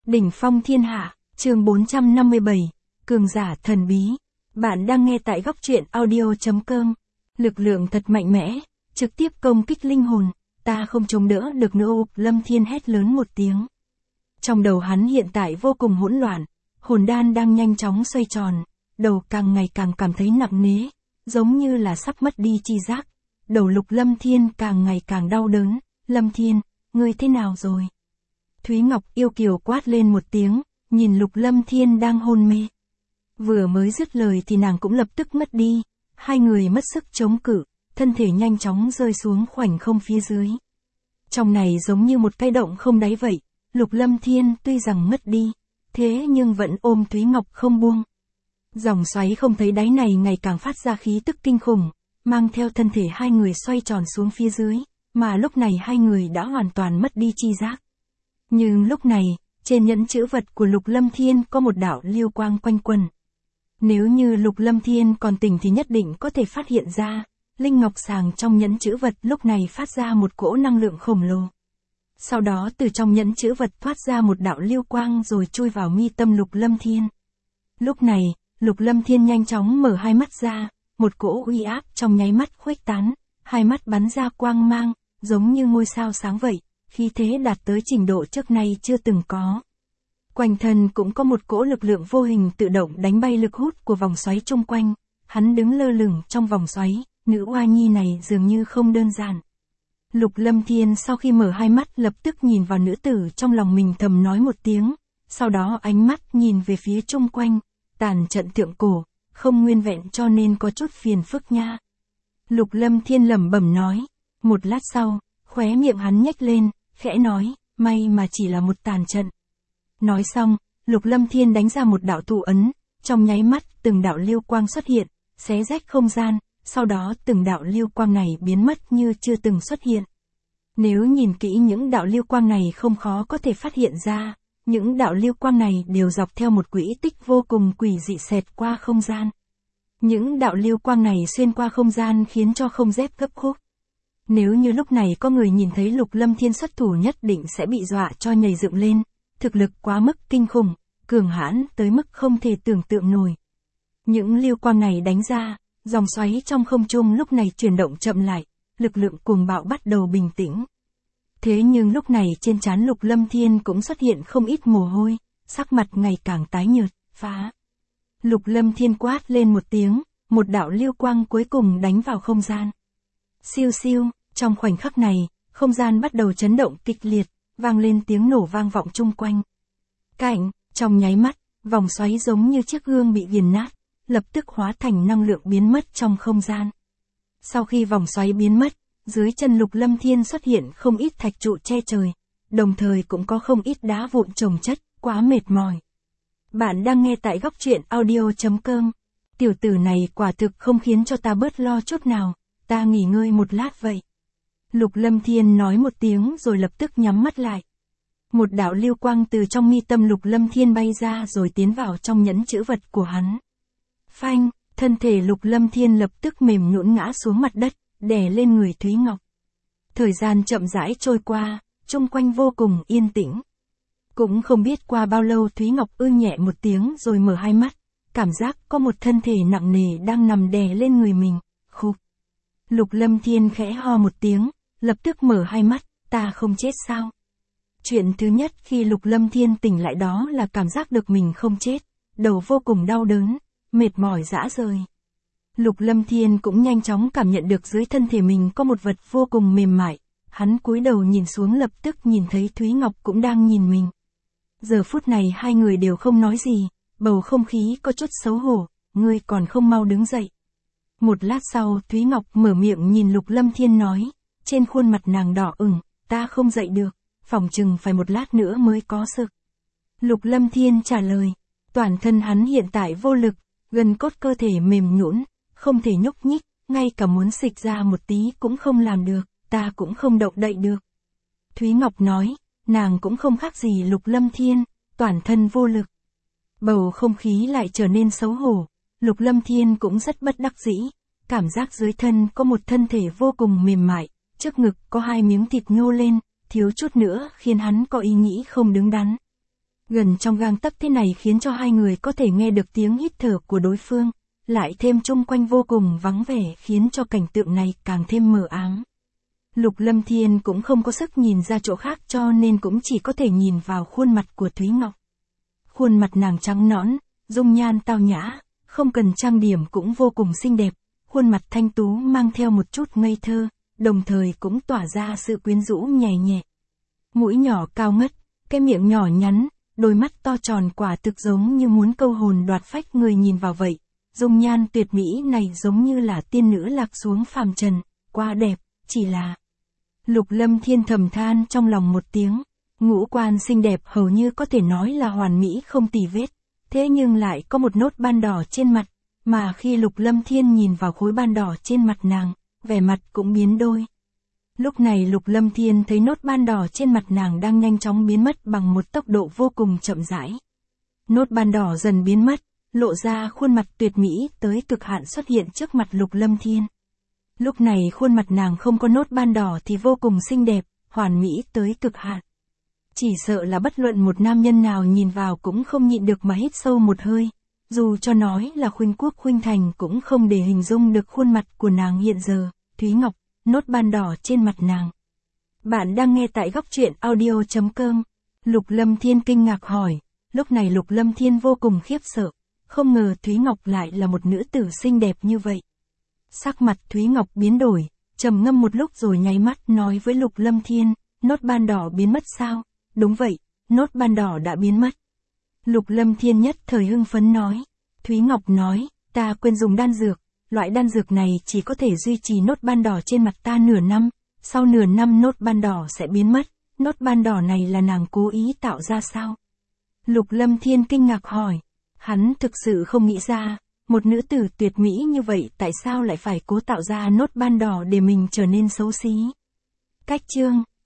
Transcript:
Đỉnh phong thiên hạ, chương 457, cường giả thần bí. Bạn đang nghe tại góc truyện audio.com. Lực lượng thật mạnh mẽ, trực tiếp công kích linh hồn, ta không chống đỡ được nữa. Lâm Thiên hét lớn một tiếng. Trong đầu hắn hiện tại vô cùng hỗn loạn, hồn đan đang nhanh chóng xoay tròn, đầu càng ngày càng cảm thấy nặng nề, giống như là sắp mất đi chi giác. Đầu Lục Lâm Thiên càng ngày càng đau đớn. Lâm Thiên, ngươi thế nào rồi? Thúy Ngọc yêu kiều quát lên một tiếng, nhìn Lục Lâm Thiên đang hôn mê. Vừa mới dứt lời thì nàng cũng lập tức mất đi, hai người mất sức chống cự, thân thể nhanh chóng rơi xuống khoảnh không phía dưới. Trong này giống như một cái động không đáy vậy, Lục Lâm Thiên tuy rằng mất đi, thế nhưng vẫn ôm Thúy Ngọc không buông. Dòng xoáy không thấy đáy này ngày càng phát ra khí tức kinh khủng, mang theo thân thể hai người xoay tròn xuống phía dưới, mà lúc này hai người đã hoàn toàn mất đi chi giác. Nhưng lúc này, trên nhẫn chữ vật của Lục Lâm Thiên có một đạo lưu quang quanh quẩn. Nếu như Lục Lâm Thiên còn tỉnh thì nhất định có thể phát hiện ra, linh ngọc sàng trong nhẫn chữ vật lúc này phát ra một cỗ năng lượng khổng lồ. Sau đó từ trong nhẫn chữ vật thoát ra một đạo lưu quang rồi chui vào mi tâm Lục Lâm Thiên. Lúc này, Lục Lâm Thiên nhanh chóng mở hai mắt ra, một cỗ uy áp trong nháy mắt khuếch tán, hai mắt bắn ra quang mang, giống như ngôi sao sáng vậy, khí thế đạt tới trình độ trước nay chưa từng có. Quanh thân cũng có một cỗ lực lượng vô hình tự động đánh bay lực hút của vòng xoáy chung quanh, hắn đứng lơ lửng trong vòng xoáy, nữ oa nhi này dường như không đơn giản. Lục Lâm Thiên sau khi mở hai mắt lập tức nhìn vào nữ tử trong lòng mình thầm nói một tiếng, sau đó ánh mắt nhìn về phía chung quanh, tàn trận thượng cổ, không nguyên vẹn cho nên có chút phiền phức nha. Lục Lâm Thiên lẩm bẩm nói, một lát sau, khóe miệng hắn nhếch lên, khẽ nói, may mà chỉ là một tàn trận. Nói xong, Lục Lâm Thiên đánh ra một đạo tụ ấn, trong nháy mắt từng đạo lưu quang xuất hiện, xé rách không gian, sau đó từng đạo lưu quang này biến mất như chưa từng xuất hiện. Nếu nhìn kỹ những đạo lưu quang này không khó có thể phát hiện ra, những đạo lưu quang này đều dọc theo một quỹ tích vô cùng quỷ dị xẹt qua không gian. Những đạo lưu quang này xuyên qua không gian khiến cho không dép gấp khúc. Nếu như lúc này có người nhìn thấy Lục Lâm Thiên xuất thủ nhất định sẽ bị dọa cho nhảy dựng lên, thực lực quá mức kinh khủng, cường hãn tới mức không thể tưởng tượng nổi. Những lưu quang này đánh ra, dòng xoáy trong không trung lúc này chuyển động chậm lại, lực lượng cuồng bạo bắt đầu bình tĩnh. Thế nhưng lúc này trên trán Lục Lâm Thiên cũng xuất hiện không ít mồ hôi, sắc mặt ngày càng tái nhợt, phá. Lục Lâm Thiên quát lên một tiếng, một đạo lưu quang cuối cùng đánh vào không gian. Siêu siêu, trong khoảnh khắc này, không gian bắt đầu chấn động kịch liệt, vang lên tiếng nổ vang vọng chung quanh. Cảnh, trong nháy mắt, vòng xoáy giống như chiếc gương bị nghiền nát, lập tức hóa thành năng lượng biến mất trong không gian. Sau khi vòng xoáy biến mất, dưới chân Lục Lâm Thiên xuất hiện không ít thạch trụ che trời, đồng thời cũng có không ít đá vụn chồng chất, quá mệt mỏi. Bạn đang nghe tại góc truyện audio.com. Tiểu tử này quả thực không khiến cho ta bớt lo chút nào, ta nghỉ ngơi một lát vậy. Lục Lâm Thiên nói một tiếng rồi lập tức nhắm mắt lại. Một đạo lưu quang từ trong mi tâm Lục Lâm Thiên bay ra rồi tiến vào trong nhẫn chữ vật của hắn. Phanh, thân thể Lục Lâm Thiên lập tức mềm nhũn ngã xuống mặt đất, đè lên người Thúy Ngọc. Thời gian chậm rãi trôi qua, chung quanh vô cùng yên tĩnh. Cũng không biết qua bao lâu Thúy Ngọc nhẹ một tiếng rồi mở hai mắt, cảm giác có một thân thể nặng nề đang nằm đè lên người mình, khục. Lục Lâm Thiên khẽ ho một tiếng, lập tức mở hai mắt, ta không chết sao? Chuyện thứ nhất khi Lục Lâm Thiên tỉnh lại đó là cảm giác được mình không chết, đầu vô cùng đau đớn, mệt mỏi rã rời. Lục Lâm Thiên cũng nhanh chóng cảm nhận được dưới thân thể mình có một vật vô cùng mềm mại, hắn cúi đầu nhìn xuống lập tức nhìn thấy Thúy Ngọc cũng đang nhìn mình. Giờ phút này hai người đều không nói gì, bầu không khí có chút xấu hổ, ngươi còn không mau đứng dậy. Một lát sau Thúy Ngọc mở miệng nhìn Lục Lâm Thiên nói, trên khuôn mặt nàng đỏ ửng, ta không dậy được, phỏng chừng phải một lát nữa mới có sức. Lục Lâm Thiên trả lời, toàn thân hắn hiện tại vô lực, gân cốt cơ thể mềm nhũn, không thể nhúc nhích, ngay cả muốn xịch ra một tí cũng không làm được, ta cũng không động đậy được. Thúy Ngọc nói, nàng cũng không khác gì Lục Lâm Thiên, toàn thân vô lực. Bầu không khí lại trở nên xấu hổ, Lục Lâm Thiên cũng rất bất đắc dĩ, cảm giác dưới thân có một thân thể vô cùng mềm mại, trước ngực có hai miếng thịt nhô lên, thiếu chút nữa khiến hắn có ý nghĩ không đứng đắn. Gần trong gang tấc thế này khiến cho hai người có thể nghe được tiếng hít thở của đối phương, lại thêm chung quanh vô cùng vắng vẻ khiến cho cảnh tượng này càng thêm mờ ám. Lục Lâm Thiên cũng không có sức nhìn ra chỗ khác cho nên cũng chỉ có thể nhìn vào khuôn mặt của Thúy Ngọc. Khuôn mặt nàng trắng nõn, dung nhan tao nhã, không cần trang điểm cũng vô cùng xinh đẹp, khuôn mặt thanh tú mang theo một chút ngây thơ, đồng thời cũng tỏa ra sự quyến rũ nhẹ nhẹ. Mũi nhỏ cao ngất, cái miệng nhỏ nhắn, đôi mắt to tròn quả thực giống như muốn câu hồn đoạt phách người nhìn vào vậy. Dung nhan tuyệt mỹ này giống như là tiên nữ lạc xuống phàm trần, quá đẹp, chỉ là... Lục Lâm Thiên thầm than trong lòng một tiếng, ngũ quan xinh đẹp hầu như có thể nói là hoàn mỹ không tì vết, thế nhưng lại có một nốt ban đỏ trên mặt, mà khi Lục Lâm Thiên nhìn vào khối ban đỏ trên mặt nàng, vẻ mặt cũng biến đổi. Lúc này Lục Lâm Thiên thấy nốt ban đỏ trên mặt nàng đang nhanh chóng biến mất bằng một tốc độ vô cùng chậm rãi. Nốt ban đỏ dần biến mất, lộ ra khuôn mặt tuyệt mỹ tới cực hạn xuất hiện trước mặt Lục Lâm Thiên. Lúc này khuôn mặt nàng không có nốt ban đỏ thì vô cùng xinh đẹp, hoàn mỹ tới cực hạn. Chỉ sợ là bất luận một nam nhân nào nhìn vào cũng không nhịn được mà hít sâu một hơi. Dù cho nói là khuynh quốc khuynh thành cũng không để hình dung được khuôn mặt của nàng hiện giờ. Thúy Ngọc, nốt ban đỏ trên mặt nàng. Bạn đang nghe tại góc truyện audio.com. Lục Lâm Thiên kinh ngạc hỏi. Lúc này Lục Lâm Thiên vô cùng khiếp sợ. Không ngờ Thúy Ngọc lại là một nữ tử xinh đẹp như vậy. Sắc mặt Thúy Ngọc biến đổi, trầm ngâm một lúc rồi nháy mắt nói với Lục Lâm Thiên, nốt ban đỏ biến mất sao? Đúng vậy, nốt ban đỏ đã biến mất. Lục Lâm Thiên nhất thời hưng phấn nói. Thúy Ngọc nói, ta quên dùng đan dược, loại đan dược này chỉ có thể duy trì nốt ban đỏ trên mặt ta nửa năm, sau nửa năm nốt ban đỏ sẽ biến mất, nốt ban đỏ này là nàng cố ý tạo ra sao? Lục Lâm Thiên kinh ngạc hỏi, hắn thực sự không nghĩ ra, một nữ tử tuyệt mỹ như vậy tại sao lại phải cố tạo ra nốt ban đỏ để mình trở nên xấu xí? Cách chương